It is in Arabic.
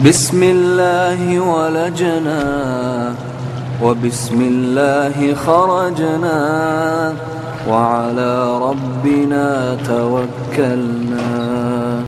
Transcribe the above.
بسم الله ولجنا وبسم الله خرجنا وعلى ربنا توكلنا.